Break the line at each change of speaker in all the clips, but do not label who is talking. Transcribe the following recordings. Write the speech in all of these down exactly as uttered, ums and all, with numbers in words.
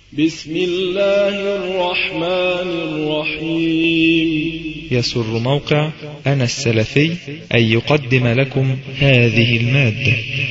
بسم الله الرحمن الرحيم.
يسر موقع أنا السلفي أن يقدم لكم هذه المادة.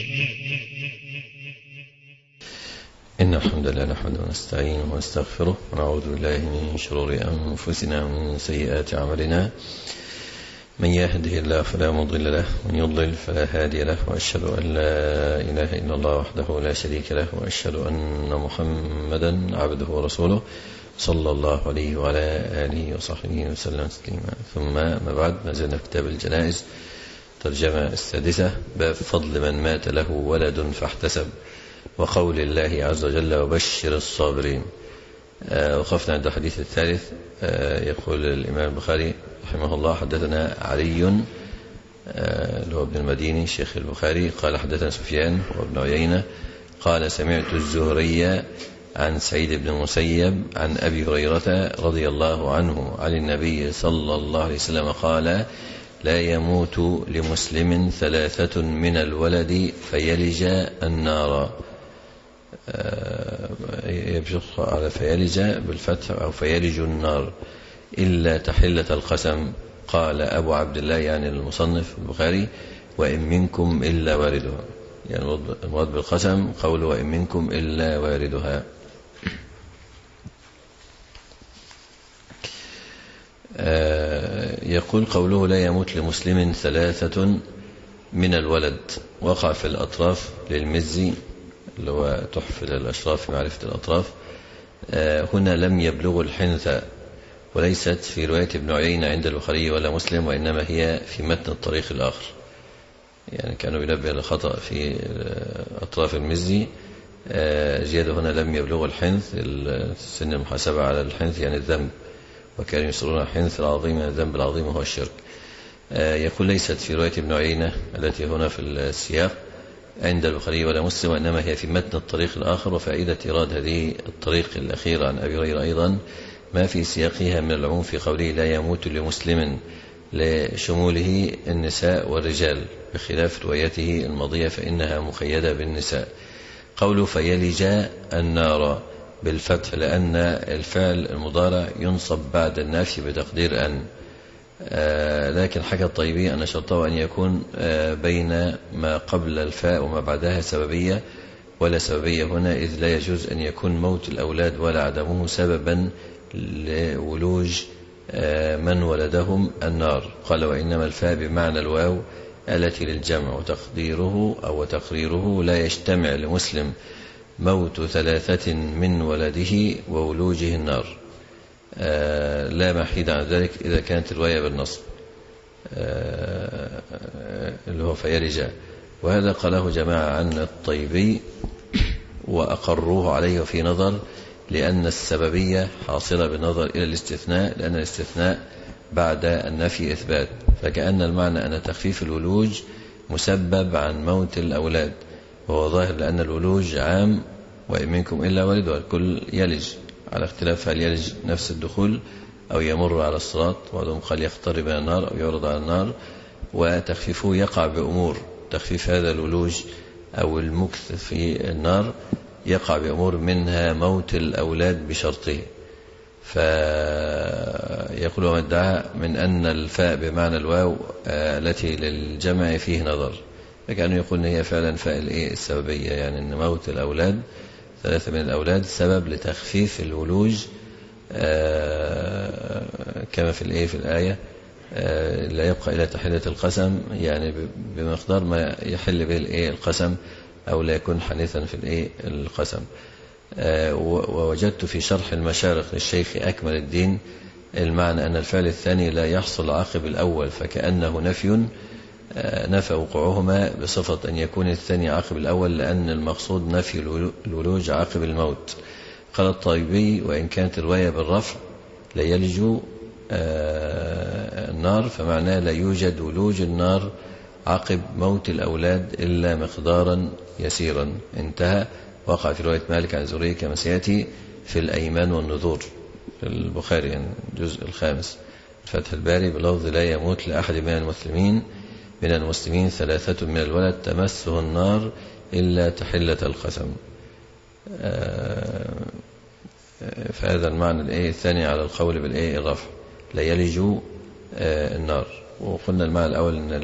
إن الحمد لله نحمده ونستعينه ونستغفره ونعوذ بالله من شرور أنفسنا ومن سيئات أعمالنا. من يهده الله فلا مضل له ومن يضلل فلا هادي له، وأشهد أن لا إله إلا الله وحده لا شريك له، وأشهد أن محمدا عبده ورسوله صلى الله عليه وعلى آله وصحبه وسلم تسليما. ثم ما بعد، ما زلنا في كتاب الجنائز، ترجمة السادسة، باب فضل من مات له ولد فاحتسب، وقول الله عز وجل وبشر الصابرين. آه وقفنا عند الحديث الثالث. آه يقول الإمام البخاري رحمه الله: حدثنا علي آه اللي هو ابن المديني شيخ البخاري قال حدثنا سفيان وابن عيينة قال سمعت الزهري عن سعيد بن المسيب عن أبي هريرة رضي الله عنه عن النبي صلى الله عليه وسلم قال: لا يموت لمسلم ثلاثة من الولد فيلج النار. يبشق على فيلج بالفتح أو فيلج النار إلا تحلة القسم. قال أبو عبد الله يعني المصنف البخاري: وإن منكم إلا واردها، يعني المراد بالقسم قول وإن منكم إلا واردها. يقول قوله لا يموت لمسلم ثلاثة من الولد، وقع في الأطراف للمزي اللي هو تحفل الأشراف في معرفة الأطراف. هنا لم يبلغ الحنث، وليست في رواية ابن عيينة عند البخاري ولا مسلم، وإنما هي في متن الطريق الآخر. يعني كانوا ينبه لخطأ في أطراف المزي. زيادة هنا لم يبلغ الحنث، سن المحاسبة على الحنث يعني الذنب، وكانوا يصرون الحنث العظيم، الذنب العظيم هو الشرك. يقول ليست في رواية ابن عيينة التي هنا في السياق عند البخاري ولا مسلم، وإنما هي في متن الطريق الآخر. وفائدة إيراد هذه الطريق الأخيرة عن أبي هريرة أيضا ما في سياقها من العموم في قوله لا يموت لمسلم، لشموله النساء والرجال، بخلاف روايته الماضية فإنها مقيدة بالنساء. قوله فيلج النار بالفتح لأن الفعل المضارع ينصب بعد النافي بتقدير أن. آه لكن حكى الطيبي أن شرطه أن يكون آه بين ما قبل الفاء وما بعدها سببية، ولا سببية هنا، إذ لا يجوز أن يكون موت الأولاد ولا عدمه سببا لولوج آه من ولدهم النار. قال وإنما الفاء بمعنى الواو التي للجمع، وتقديره أو تقريره لا يجتمع لمسلم موت ثلاثة من ولده وولوجه النار. آه لا محيد عن ذلك إذا كانت الرواية بالنصب آه اللي هو فيلج. وهذا قاله جماعة عن الطيبي وأقروه عليه في نظر، لأن السببية حاصلة بالنظر إلى الاستثناء، لأن الاستثناء بعد النفي إثبات، فكأن المعنى أن تخفيف الولوج مسبب عن موت الأولاد، وهو ظاهر لأن الولوج عام وإن منكم إلا والد، والكل يلج، على اختلاف هل يلج نفس الدخول أو يمر على الصراط، وعندهم قال يقترب من النار أو يعرض على النار. وتخفيفه يقع بأمور، تخفيف هذا الولوج أو المكث في النار يقع بأمور منها موت الأولاد بشرطه. فيقول وما ادعى من أن الفاء بمعنى الواو التي للجمع فيه نظر، فكانوا يقول هي فعلا فاء السببية، يعني أن موت الأولاد ثلاثة من الأولاد سبب لتخفيف الولوج كما في الآية في الآية لا يبقى إلى تحلة القسم، يعني بمقدار ما يحل به القسم أو لا يكون حنيثا في القسم. ووجدت في شرح المشارق للشيخ أكمل الدين المعنى أن الفعل الثاني لا يحصل عقب الأول، فكأنه نفي نفى وقوعهما بصفة أن يكون الثاني عقب الأول، لأن المقصود نفي الولوج عقب الموت. قال الطيبي وإن كانت الرواية بالرفع لا يلج النار، فمعناه لا يوجد ولوج النار عقب موت الأولاد إلا مقدارا يسيرا. انتهى. وقع في رواية مالك عن زهري كما سيأتي في الأيمان والنذور في البخاري، يعني الجزء الخامس فتح الباري بلفظ لا يموت لأحد من المسلمين من المسلمين ثلاثة من الولد تمسه النار إلا تحلة القسم. فهذا المعنى الإيه الثاني على القول بالإيه الرفع، لا يلج النار. وقلنا المعنى الأول أن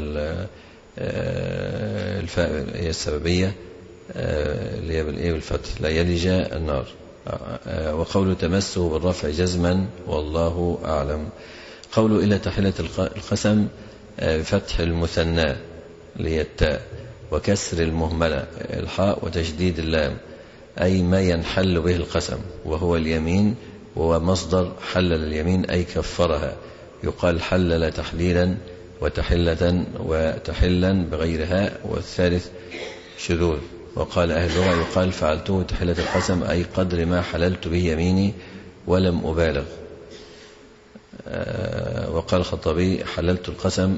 الفاء هي السببية اللي هي بالإيه بالفتح، لا يلج النار. وقوله تمسه بالرفع جزما والله أعلم. قوله إلا تحلة القسم بفتح المثنى اللي هي التاء وكسر المهملة الحاء وتشديد اللام، أي ما ينحل به القسم وهو اليمين، وهو مصدر حلل اليمين أي كفرها. يقال حلل تحليلا وتحلة وتحلا بغيرها، والثالث شذوذ. وقال أهل اللغة يقال فعلته تحلة القسم أي قدر ما حللت به يميني ولم أبالغ. وقال الخطابي حللت القسم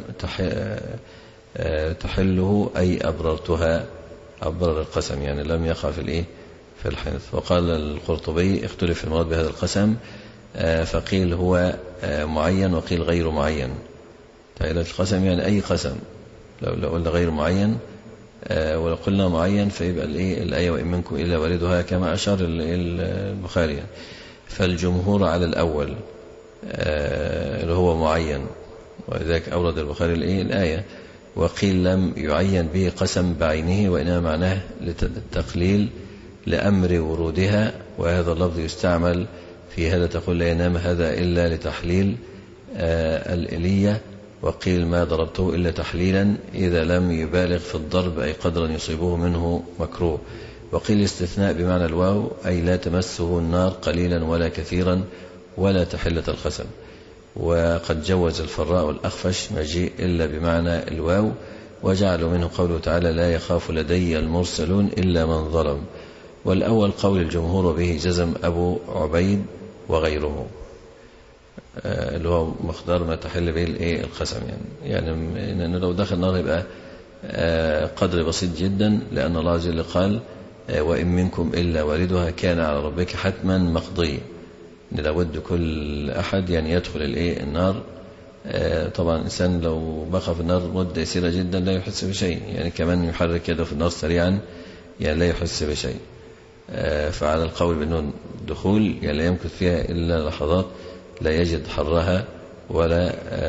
تحله أي أبررتها، أبرر القسم يعني لم يقع في الإيه في الحنث. وقال القرطبي اختلف في المراد بهذا القسم، فقيل هو معين وقيل غير معين. تحلة القسم يعني أي قسم، لو قلنا غير معين ولو قلنا معين فيبقى الإيه الآية وإن منكم إلا واردها كما أشار البخاري. فالجمهور على الأول اللي هو معين، ولذلك أورد البخاري الإيه الآية. وقيل لم يعين به قسم بعينه، وإنما معناه للتقليل لأمر ورودها، وهذا اللفظ يستعمل في هذا تقول لا ينام هذا إلا لتحليل الإلية. وقيل ما ضربته إلا تحليلا إذا لم يبالغ في الضرب أي قدرا يصيبه منه مكروه. وقيل استثناء بمعنى الواو أي لا تمسه النار قليلا ولا كثيرا ولا تحلة القسم. وقد جوز الفراء والأخفش مجيء إلا بمعنى الواو، وجعلوا منه قوله تعالى لا يخاف لدي المرسلون إلا من ظلم. والأول قول الجمهور به جزم أبو عبيد وغيره، اللي هو مقدار ما تحل به الايه القسم، يعني يعني انه لو دخل النار يبقى قدر بسيط جدا، لأن الله عز وجل قال وإن منكم إلا واردها كان على ربك حتما مقضيا، ان لابد كل أحد يعني يدخل الايه النار. طبعا الإنسان لو بقى في النار مدة يسيرة جدا لا يحس بشيء، يعني كمان يحرك يده في النار سريعا يعني لا يحس بشيء. فعلى القول بأنه دخول يعني لا يمكث فيها إلا لحظات لا يجد حرها ولا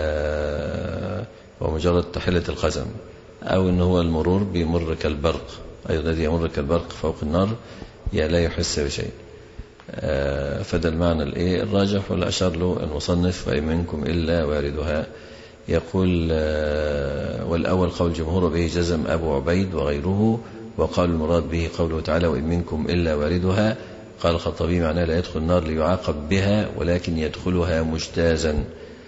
ومجرد تحلة القسم، أو أنه هو المرور بيمر كالبرق، أي الذي يمر كالبرق فوق النار يعني لا يحس بشيء. فده المعنى الإيه الراجح، ولا أشار له المصنف وإن منكم إلا واردها. يقول والأول قول الجمهور به جزم أبو عبيد وغيره، وقال المراد به قوله تعالى وإن منكم إلا واردها. قال الخطابي معناه لا يدخل النار ليعاقب بها، ولكن يدخلها مجتازا،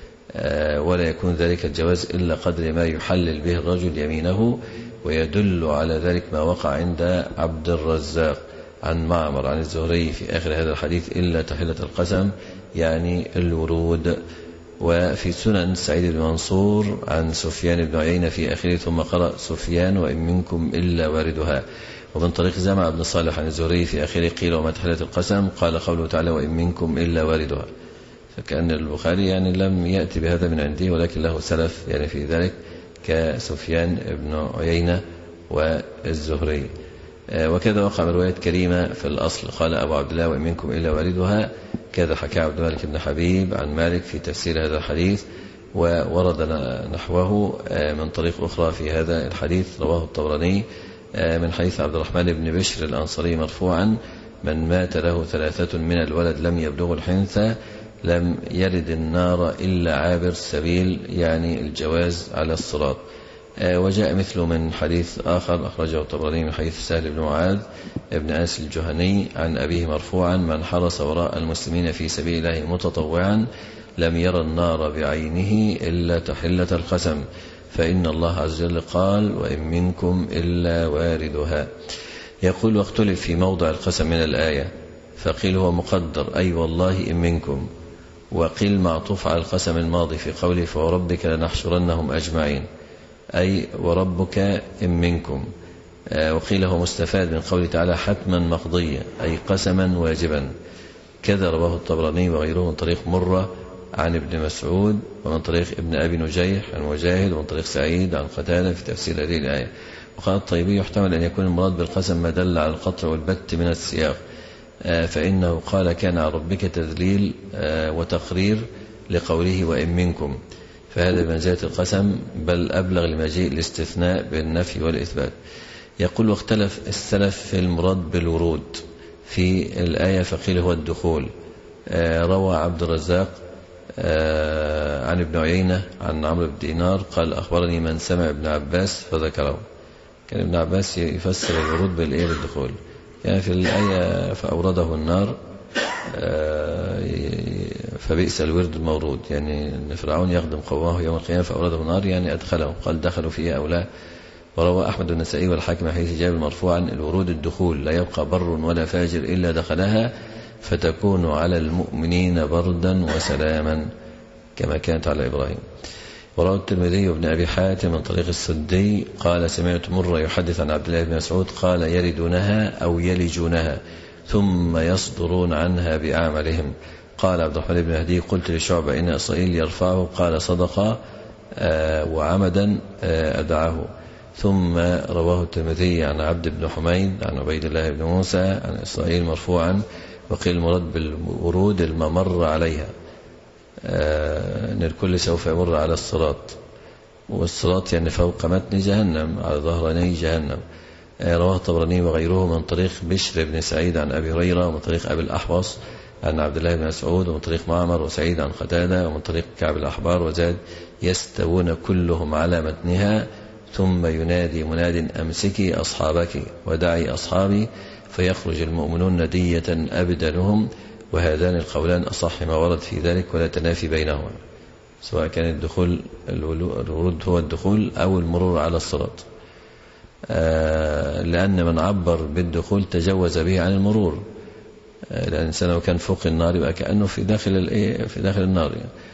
ولا يكون ذلك الجواز إلا قدر ما يحلل به الرجل يمينه. ويدل على ذلك ما وقع عند عبد الرزاق عن معمر عن الزهري في آخر هذا الحديث إلا تحلة القسم يعني الورود. وفي سنن سعيد بن منصور عن سفيان بن عيينة في آخره ثم قرأ سفيان وإن منكم إلا واردها. ومن طريق زمع بن صالح عن الزهري في آخره قيل وما تحلة القسم قال قوله تعالى وإن منكم إلا واردها. فكأن البخاري يعني لم يأتي بهذا من عنده، ولكن له سلف يعني في ذلك كسفيان بن عيينة والزهري. وكذا وقع من رواية كريمة في الأصل قال أبو عبد الله وإن منكم إلا واردها. كذا حكى عبد الملك بن حبيب عن مالك في تفسير هذا الحديث، وورد نحوه من طريق أخرى في هذا الحديث رواه الطبراني من حديث عبد الرحمن بن بشر الأنصاري مرفوعا من مات له ثلاثة من الولد لم يبلغ الحنثى لم يرد النار إلا عابر السبيل، يعني الجواز على الصراط. وجاء مثله من حديث آخر أخرجه الطبراني من حديث سهل بن معاذ ابن أنس الجهني عن أبيه مرفوعا من حرس وراء المسلمين في سبيل الله متطوعا لم يرى النار بعينه إلا تحلة القسم، فإن الله عز وجل قال وإن منكم إلا واردها. يقول واختلف في موضع القسم من الآية، فقيل هو مقدر أي والله إن منكم، وقيل معطوف على القسم الماضي في قوله فوربك لنحشرنهم أجمعين أي وربك إن منكم. وقيل هو مستفاد من قوله تعالى حتما مقضية أي قسما واجبا. كذا رواه الطبراني وغيره من طريق مرة عن ابن مسعود ومن طريق ابن أبي نجيح عن مجاهد ومن طريق سعيد عن قتادة في تفسير هذه الآية. وقال الطيبي يحتمل أن يكون المراد بالقسم ما دل على القطع والبت من السياق، فإنه قال كان على ربك تذليل وتقرير لقوله وإن منكم، فهذا بمنزلة القسم، بل أبلغ لمجيء الاستثناء بالنفي والإثبات. يقول واختلف السلف في المراد بالورود في الآية، فقيل هو الدخول. روى عبد الرزاق عن ابن عيينة عن عمرو بن دينار قال أخبرني من سمع ابن عباس فذكره. كان ابن عباس يفسر الورود بالإيه بالدخول. كان في الآية فأورده النار فبئس الورد المورود، يعني أن فرعون يخدم قومه يوم القيامة فأورده النار، يعني أدخلهم، قال دخلوا فيها أو لا. وروى أحمد النسائي والحاكم حديث جابر مرفوعا الورود الدخول، لا يبقى بر ولا فاجر إلا دخلها فتكون على المؤمنين بردا وسلاما كما كانت على إبراهيم. وروى الترمذي وابن أبي حاتم من طريق السدي قال سمعت مرة يحدث عن عبد الله بن مسعود قال يردونها أو يلجونها ثم يصدرون عنها بأعمالهم. قال عبد الرحمن بن هدي قلت لشعبة إن إسرائيل يرفعه، قال صدق وعمدا أدعاه. ثم رواه الترمذي عن عبد بن حميد عن عبيد الله بن موسى عن إسرائيل مرفوعا، وقيل المراد بالورود الممر عليها، أن الكل سوف يمر على الصراط، والصراط يعني فوق متن جهنم على ظهراني جهنم. رواه الطبراني وغيره من طريق بشر بن سعيد عن أبي هريرة، ومن طريق أبي الأحوص عن عبد الله بن مسعود، ومن طريق معمر وسعيد عن قتادة، ومن طريق كعب الأحبار وزاد يستوون كلهم على متنها ثم ينادي مناد أمسكي أصحابك ودعي أصحابي فيخرج المؤمنون ندية أبدلهم. وهذان القولان أصح ما ورد في ذلك ولا تنافي بينهما، سواء كان الدخول الورود هو الدخول أو المرور على الصراط، لأن من عبر بالدخول تجوز به عن المرور، لأن الإنسان لو كان فوق النار يبقى كأنه في داخل في داخل النار.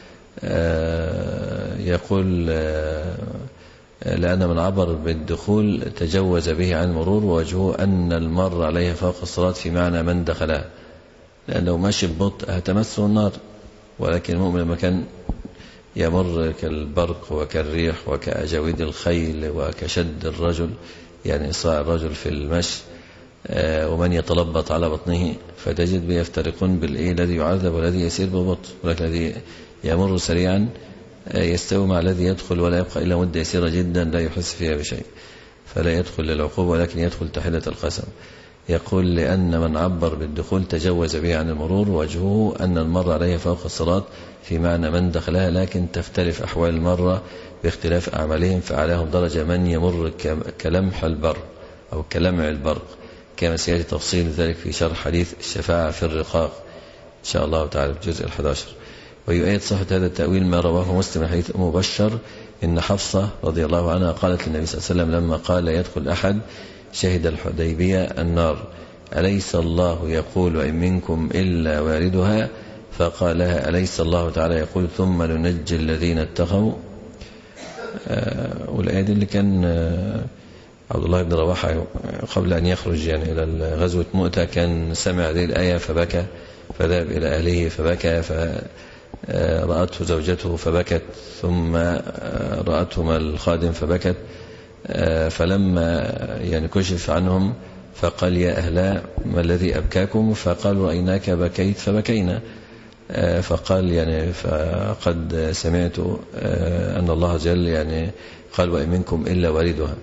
يقول لأن من عبر بالدخول تجوز به عن المرور، ووجهه أن المر عليها فوق الصراط في معنى من دخلها، لأنه ماشي ببطء هتمسه النار، ولكن المؤمن لما كان يمر كالبرق وكالريح وكأجاويد الخيل وكشد الرجل، يعني إسراع الرجل في المشي، ومن يتلبط على بطنه، فتجد بيفترقون بالإيه الذي يعذب والذي يسير ببطء، ولكن الذي يمر سريعا يستوي مع الذي يدخل ولا يبقى إلا مدة يسيرة جدا لا يحس فيها بشيء، فلا يدخل للعقوبة ولكن يدخل تحلة القسم. يقول لأن من عبر بالدخول تجوز به عن المرور، وجهه أن المر عليه فوق الصراط في معنى من دخلها، لكن تختلف أحوال المرة باختلاف أعمالهم، فعلاهم درجة من يمر كلمح البرق أو كلمع البرق، كما سيأتي تفصيل ذلك في شرح حديث الشفاعة في الرقاق إن شاء الله تعالى في الجزء الحادي عشر. ويؤيد صحة هذا التأويل ما رواه مسلم حديث أم بشر إن حفصة رضي الله عنها قالت للنبي صلى الله عليه وسلم لما قال يدخل أحد شهد الحديبية النار أليس الله يقول وإن منكم إلا واردها، فقال لها أليس الله تعالى يقول ثم ننجي الذين اتقوا. آه والآية دي اللي كان آه عبد الله بن رواحة قبل أن يخرج يعني إلى غزوة مؤتة كان سمع هذه الآية فبكى، فذهب إلى أهله فبكى، فرأته زوجته فبكت، ثم رأتهما الخادم فبكت، فلما يعني كشف عنهم فقال يا أهلا ما الذي أبكاكم؟ فقال رأيناك بكيت فبكينا. فقال يعني فقد سمعت أن الله جل يعني قال وإن منكم إلا واردها،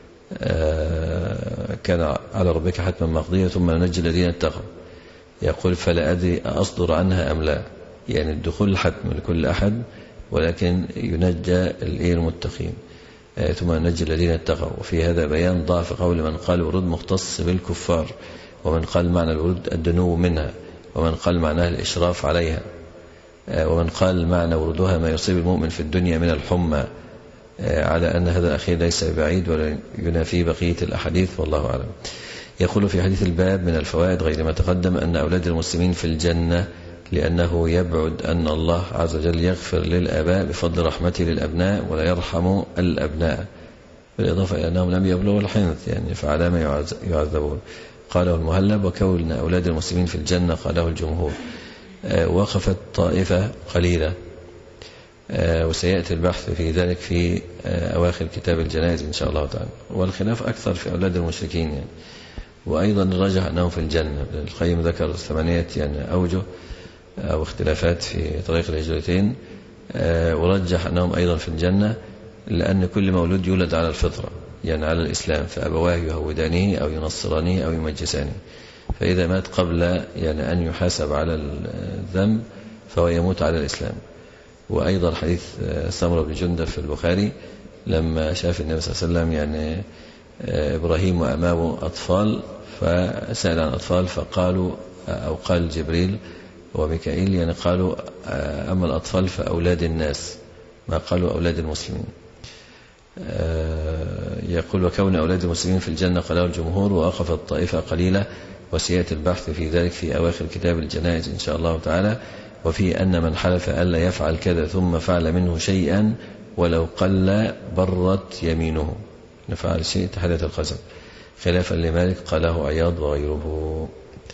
كان على ربك حتما مقضية ثم ننجي الذين اتقوا. يقول فلا أدري أصدر عنها أم لا، يعني الدخول حتم لكل أحد ولكن ينجى المتقين ثم ننجي الذين اتقوا. وفي هذا بيان ضعف قول من قال ورود مختص بالكفار، ومن قال معنى الورود الدنو منها، ومن قال معناها الإشراف عليها، ومن قال معنى وردها ما يصيب المؤمن في الدنيا من الحمى، على أن هذا الأخير ليس بعيد ولا ينافي بقية الأحاديث والله أعلم. يقول في حديث الباب من الفوائد غير ما تقدم أن أولاد المسلمين في الجنة لأنه يبعد أن الله عز وجل يغفر للآباء بفضل رحمته للأبناء ولا يرحم الأبناء، بالإضافة إلى أنهم لم يبلغوا الحنث يعني فعلى ما يعذبون. قاله المهلب وكون أولاد المسلمين في الجنة قاله الجمهور. وقفت طائفة قليلة وسيأتي البحث في ذلك في أواخر كتاب الجنائز إن شاء الله تعالى، والخلاف أكثر في أولاد المشركين يعني، وأيضا رجح أنه في الجنة. القيم ذكر ثمانية يعني أوجه أو اختلافات في طريق الهجرتين، ورجح أنهم أيضا في الجنة، لأن كل مولود يولد على الفطرة يعني على الإسلام، فأبواه يهودانه أو ينصرانه أو يمجسانه، فإذا مات قبل يعني أن يحاسب على الذنب فهو يموت على الإسلام. وأيضا حديث سمرة بن جندب في البخاري لما شاف النبي صلى الله عليه وسلم يعني إبراهيم وأمامه أطفال، فسأل عن أطفال فقالوا أو قال جبريل وميكائيل يعني قالوا أما الأطفال فأولاد الناس، ما قالوا أولاد المسلمين. يقول وكون أولاد المسلمين في الجنة قاله الجمهور، وأخف الطائفة قليلة، وسيأتي البحث في ذلك في أواخر كتاب الجنائز إن شاء الله تعالى. وفي أن من حلف ألا يفعل كذا ثم فعل منه شيئا ولو قل برت يمينه، نفعل شيء تحدث القسم، خلافا لمالك قاله عياض وغيره.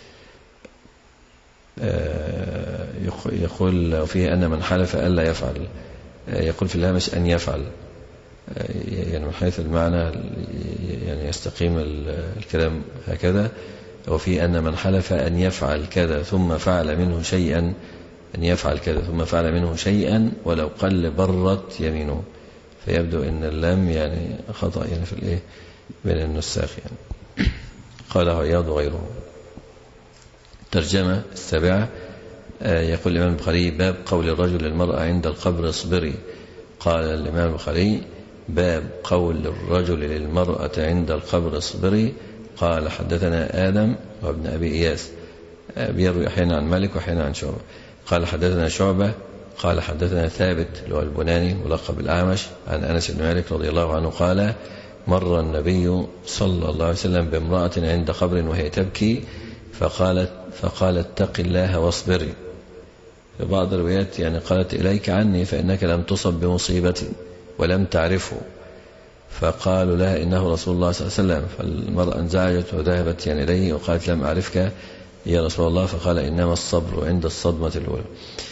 يقول وفيه أن من حلف ألا يفعل، يقول في الهامش أن يفعل، يعني من حيث المعنى يعني يستقيم الكلام هكذا. وفي أن من حلف أن يفعل كذا ثم فعل منه شيئا، أن يفعل كذا ثم فعل منه شيئا ولو قل برت يمينه، فيبدو أن اللام يعني خطأ يعني في الإيه بين النساخ يعني. قاله عياض وغيره. ترجمة السابعة. يقول الإمام البخاري باب قول الرجل للمرأة عند القبر اصبري. قال الإمام البخاري باب قول الرجل للمرأة عند القبر اصبري. قال حدثنا آدم وابن أبي إياس، بيروي أحيانا عن مالك وأحيانا عن شعبة. قال حدثنا شعبة قال حدثنا ثابت اللي هو البناني ملقب الأعمش عن أنس بن مالك رضي الله عنه قال مر النبي صلى الله عليه وسلم بامرأة عند قبر وهي تبكي فقالت فقالت اتق الله واصبري. في بعض الروايات يعني قالت إليك عني فإنك لم تصب بمصيبتي ولم تعرفه، فقالوا لها إنه رسول الله صلى الله عليه وسلم، فالمرأة انزعجت وذهبت يعني إليه وقالت لم أعرفك يا رسول الله، فقال إنما الصبر عند الصدمة الأولى.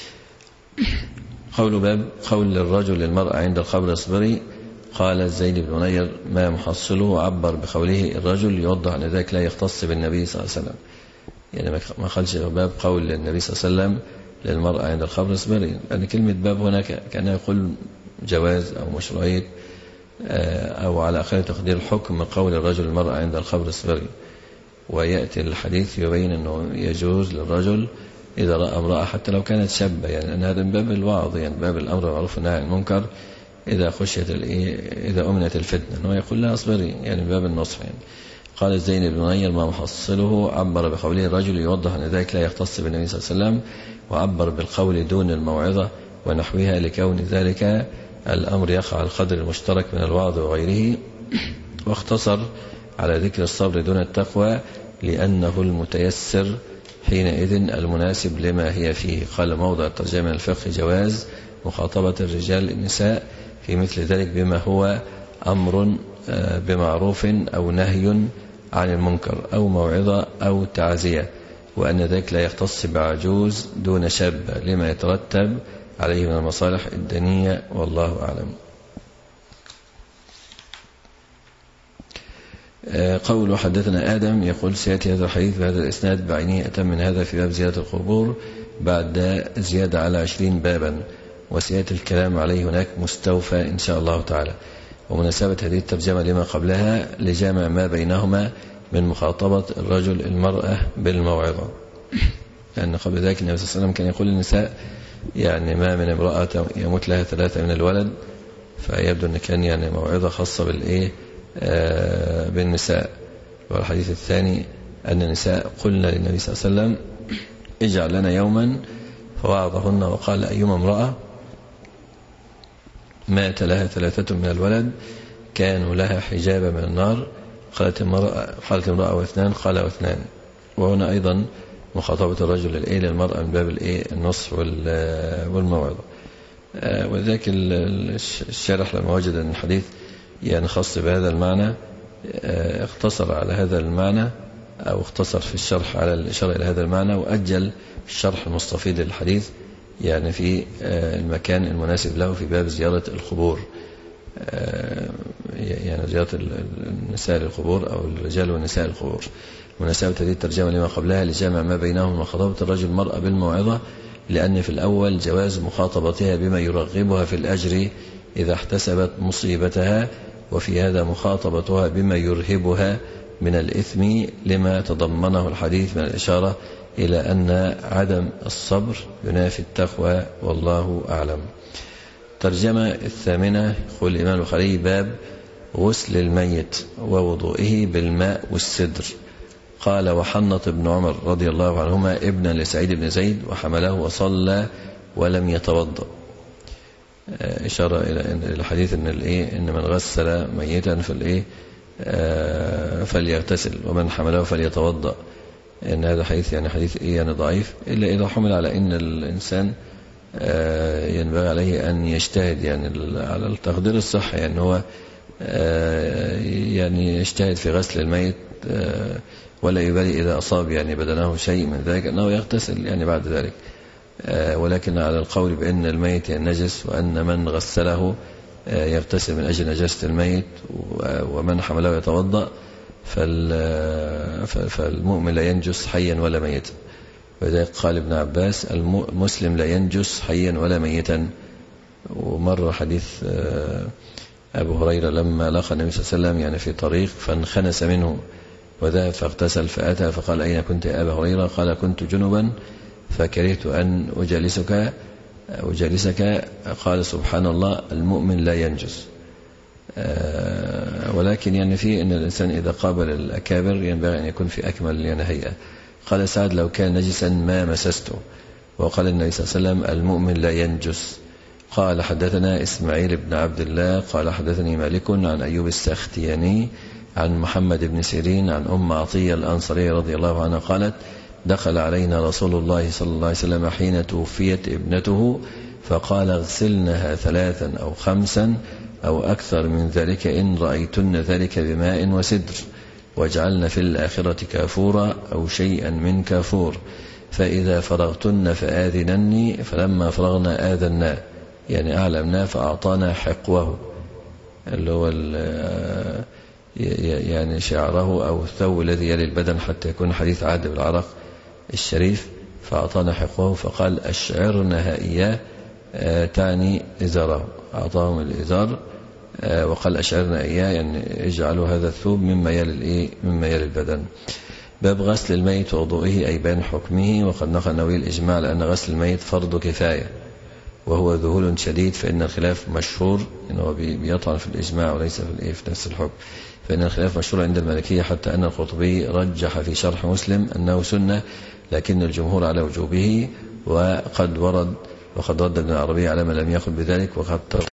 قول باب قول للرجل للمرأة عند القبر اصبري. قال زيد بن منير ما محصله، وعبر بقوله الرجل يوضح أن ذلك لا يختص بالنبي صلى الله عليه وسلم، يعني ما قالش باب قول للنبي صلى الله عليه وسلم للمرأة عند القبر اصبري، لأن كلمة باب هنا كأنه يقول جواز أو مشروعية أو على أقل تقدير الحكم قول الرجل للمرأة عند القبر اصبري. ويأتي الحديث يبين أنه يجوز للرجل إذا رأى امرأة حتى لو كانت شابة، يعني أن هذا من باب الوعظ، يعني باب الأمر بالمعروف والنهي عن المنكر إذا خشيت إذا أمنت الفتنة أنه يقول لا اصبري، يعني من باب النصح يعني. قال الزين بن منير ما محصله، عبر بقوله الرجل يوضح أن ذلك لا يختص بالنبي صلى الله عليه وسلم، وعبر بالقول دون الموعظة ونحوها لكون ذلك الأمر يقع على القدر المشترك من الوعظ وغيره، واختصر على ذكر الصبر دون التقوى لأنه المتيسر حينئذ المناسب لما هي فيه. قال موضع الترجمة من الفقه جواز مخاطبة الرجال النساء في مثل ذلك بما هو أمر بمعروف أو نهي عن المنكر أو موعظة أو تعزية، وأن ذلك لا يختص بعجوز دون شاب لما يترتب عليه من المصالح الدينية، والله أعلم. قول حدثنا آدم. يقول سيأتي هذا الحديث بهذا الإسناد بعينه أتم من هذا في باب زيادة القبور بعد زيادة على عشرين بابا، وسيأتي الكلام عليه هناك مستوفى إن شاء الله تعالى. ومناسبة هذه الترجمة لما قبلها لجمع ما بينهما من مخاطبة الرجل المرأة بالموعظة، لأن قبل ذلك النبي صلى الله عليه وسلم كان يقول للنساء يعني ما من امرأة يموت لها ثلاثة من الولد، فيبدو أن كان يعني موعظة خاصة بالإيه آه بالنساء. والحديث الثاني أن النساء قلنا للنبي صلى الله عليه وسلم اجعل لنا يوما فوعظهن، وقال أيما امرأة مات لها ثلاثة من الولد كانوا لها حجابا من النار. قالت امرأة قالت امرأة واثنان، قال واثنان. وهنا أيضا مخاطبة الرجل الإيه للمرأة من باب الإيه النصح والموعظة. آه وذلك الشارح لما وجد أن الحديث يعني خاص بهذا المعنى آه اختصر على هذا المعنى أو اختصر في الشرح على الإشارة إلى هذا المعنى، وأجل الشرح المستفيض للحديث يعني في آه المكان المناسب له في باب زيارة القبور، آه يعني زيارة النساء للقبور أو الرجال والنساء للقبور. مناسبة هذه الترجمة لما قبلها لجامع ما بينهم من خطابة الرجل المرأة بالموعظة، لأن في الأول جواز مخاطبتها بما يرغبها في الأجر إذا احتسبت مصيبتها، وفي هذا مخاطبتها بما يرهبها من الإثم لما تضمنه الحديث من الإشارة إلى أن عدم الصبر ينافي التقوى، والله أعلم. ترجمة الثامنة يقول الإمام البخاري: باب غسل الميت ووضوئه بالماء والسدر. قال: وحنط ابن عمر رضي الله عنهما ابنا لسعيد بن زيد وحمله وصلى ولم يتوضأ. إشارة إلى الحديث إن الإيه إن من غسل ميتا فالإيه فليغتسل ومن حمله فليتوضأ. إن هذا حديث يعني حديث إيه يعني ضعيف، إلا إذا حمل على إن الإنسان ينبغي عليه أن يجتهد يعني على التقدير الصحي، يعني هو يعني يجتهد في غسل الميت ولا يبالي إذا أصاب يعني بدنه شيء من ذلك أنه يغتسل يعني بعد ذلك. ولكن على القول بأن الميت يعني نجس وأن من غسله يغتسل من أجل نجاسة الميت ومن حمله يتوضأ، فالمؤمن لا ينجس حيا ولا ميتا. وذلك قال ابن عباس: المسلم لا ينجس حيا ولا ميتا. ومر حديث أبو هريرة لما لقى النبي صلى الله عليه وسلم يعني في طريق فانخنس منه وذهب فاغتسل فأتى فقال: أين كنت يا أبا هريرة؟ قال: كنت جنبا فكرهت أن أجالسك أجالسك قال: سبحان الله، المؤمن لا ينجس. ولكن يعني في أن الإنسان إذا قابل الأكابر ينبغي أن يكون في أكمل يعني هيئة. قال سعد: لو كان نجسا ما مسسته. وقال النبي صلى الله عليه وسلم: المؤمن لا ينجس. قال: حدثنا إسماعيل بن عبد الله قال حدثني مالك عن أيوب السختياني عن محمد بن سيرين عن أم عطية الأنصارية رضي الله عنها قالت: دخل علينا رسول الله صلى الله عليه وسلم حين توفيت ابنته فقال: اغسلنها ثلاثا أو خمسا أو أكثر من ذلك إن رأيتن ذلك بماء وسدر، واجعلن في الآخرة كافورا أو شيئا من كافور، فإذا فرغتن فآذنني. فلما فرغنا آذنا يعني أعلمنا فأعطانا حقوه اللي هو يعني شعره أو الثوب الذي يلي البدن حتى يكون حديث عهد بالعرق الشريف، فأعطانا حقوه فقال: أشعرنها إياه تعني إزاره، أعطاهم الإزار وقال: أشعرنا إياه يعني اجعلوا هذا الثوب مما يلي مما يلي البدن. باب غسل الميت ووضوئه أي بيان حكمه. وقد نقل النووي الإجماع لأن غسل الميت فرض كفاية وهو ذهول شديد، فإن الخلاف مشهور إنه بيطعن في الإجماع وليس في في نفس الحكم، فإن الخلاف مشهور عند المالكية حتى أن القرطبي رجح في شرح مسلم أنه سنة لكن الجمهور على وجوبه. وقد ورد وقد رد ابن العربي على من لم يقل بذلك، وقد